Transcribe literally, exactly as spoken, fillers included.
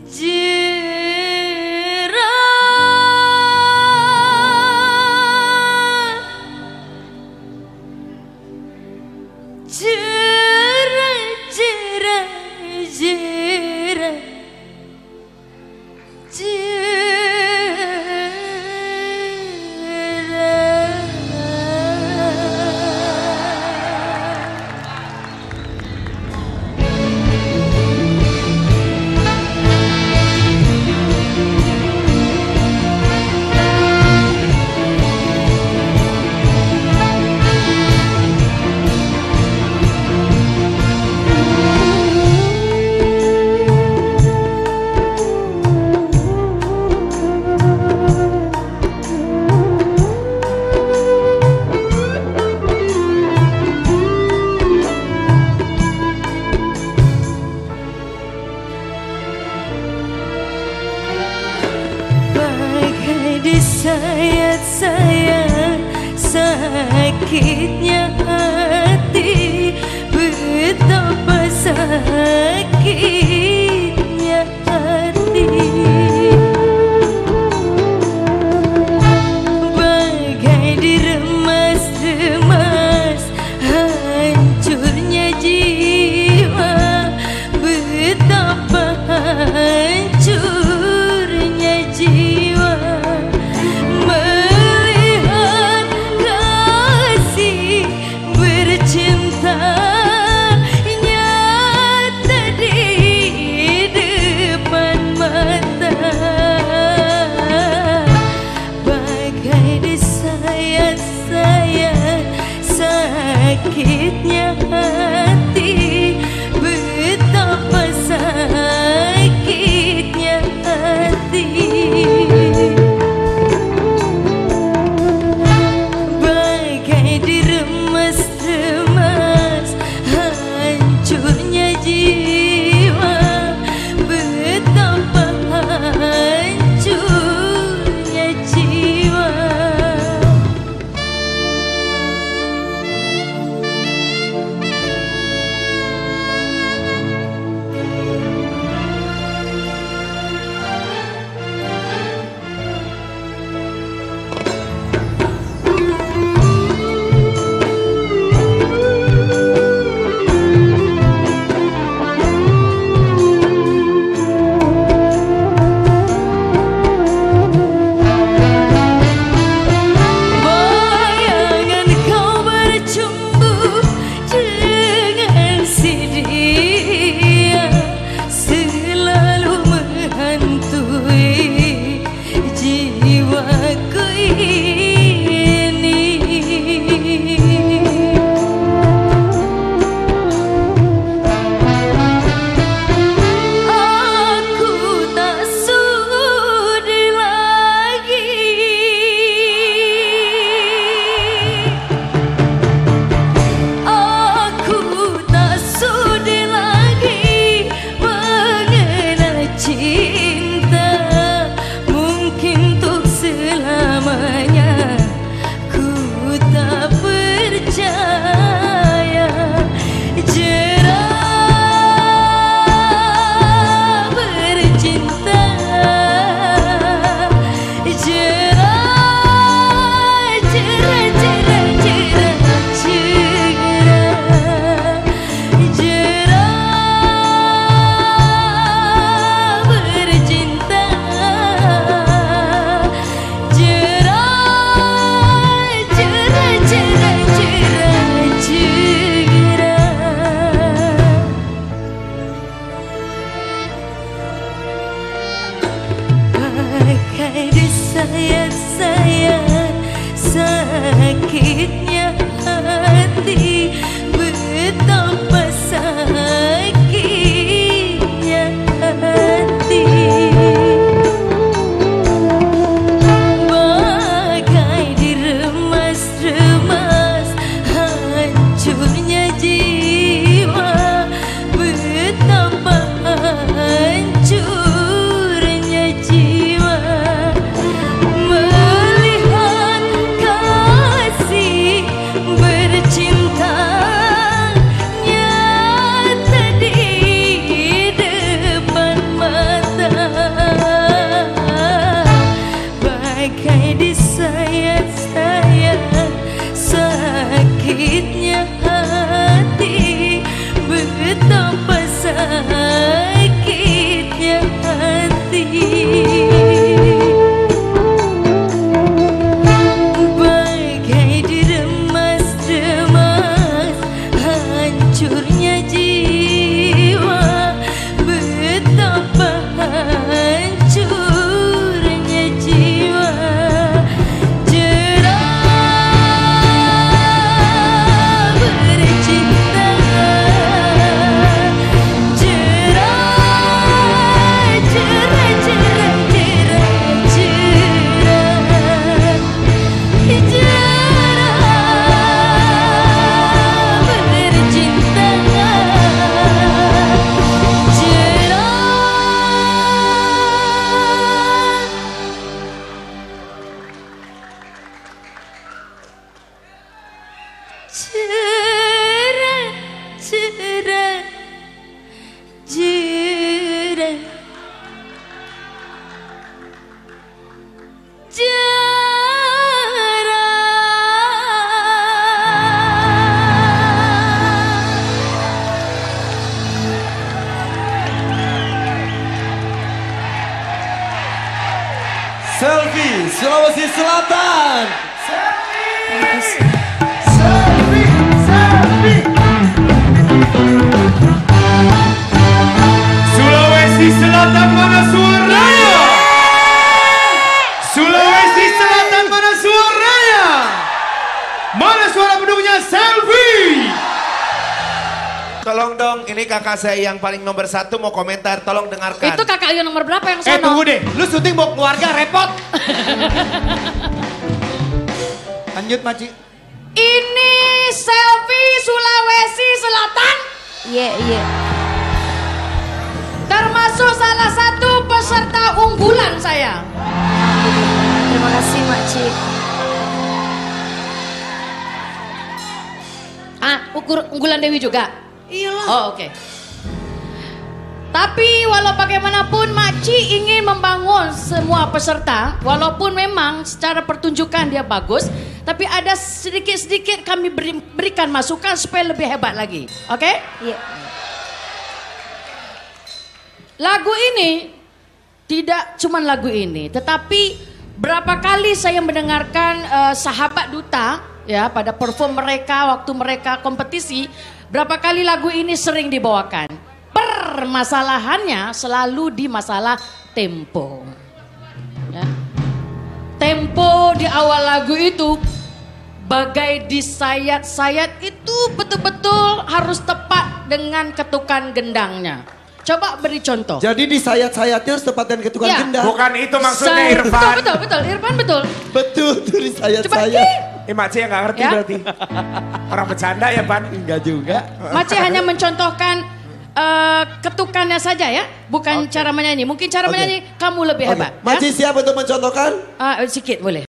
Sayat-sayat sakitnya hati, betapa sakitnya hati. Bagai diremas-remas hancurnya jiwa, betapa hancurnya jiwa. Melihat kasih Selfie, Sulawesi Selatan. Selfie, selfie, selfie. Sulawesi Selatan mana suaranya? Sulawesi Selatan mana suaranya? Mana suara pendukungnya Selfie? Tolong dong, ini kakak saya yang paling nomor satu mau komentar, tolong dengarkan. Itu kakak yang nomor berapa yang Eh sono? tunggu deh, lu syuting bawa keluarga repot. Lanjut Maci. Ini Selfie Sulawesi Selatan. Iya, iya. Termasuk salah satu peserta unggulan saya. Terima kasih Makcik. Ah, ukur unggulan Dewi juga? Iyalah. Oh, oke. Tapi walau bagaimanapun Makci ingin membangun semua peserta, walaupun memang secara pertunjukan dia bagus, tapi ada sedikit-sedikit kami beri, berikan masukan supaya lebih hebat lagi. Oke? Iya. Lagu ini tidak cuma lagu ini, tetapi berapa kali saya mendengarkan uh, sahabat duta ya pada perform mereka waktu mereka kompetisi, berapa kali lagu ini sering dibawakan. Permasalahannya selalu di masalah tempo. Ya. Tempo di awal lagu itu bagai disayat-sayat itu betul-betul harus tepat dengan ketukan gendangnya. Coba beri contoh. Jadi disayat-sayatnya harus tepat dan ketukan Ya. gendang. Bukan itu maksudnya Say- Irfan. Betul, betul, betul. Irfan betul. Betul tuh Coba disayat-sayat. Eh Maci yang gak ngerti Ya. berarti. Orang bercanda ya Pan? Enggak juga. Maci hanya mencontohkan eh, ketukannya saja ya, bukan cara menyanyi. Mungkin cara Oke. menyanyi kamu lebih Oke. hebat. Maci Ya? siap untuk mencontohkan? Ah, sedikit boleh.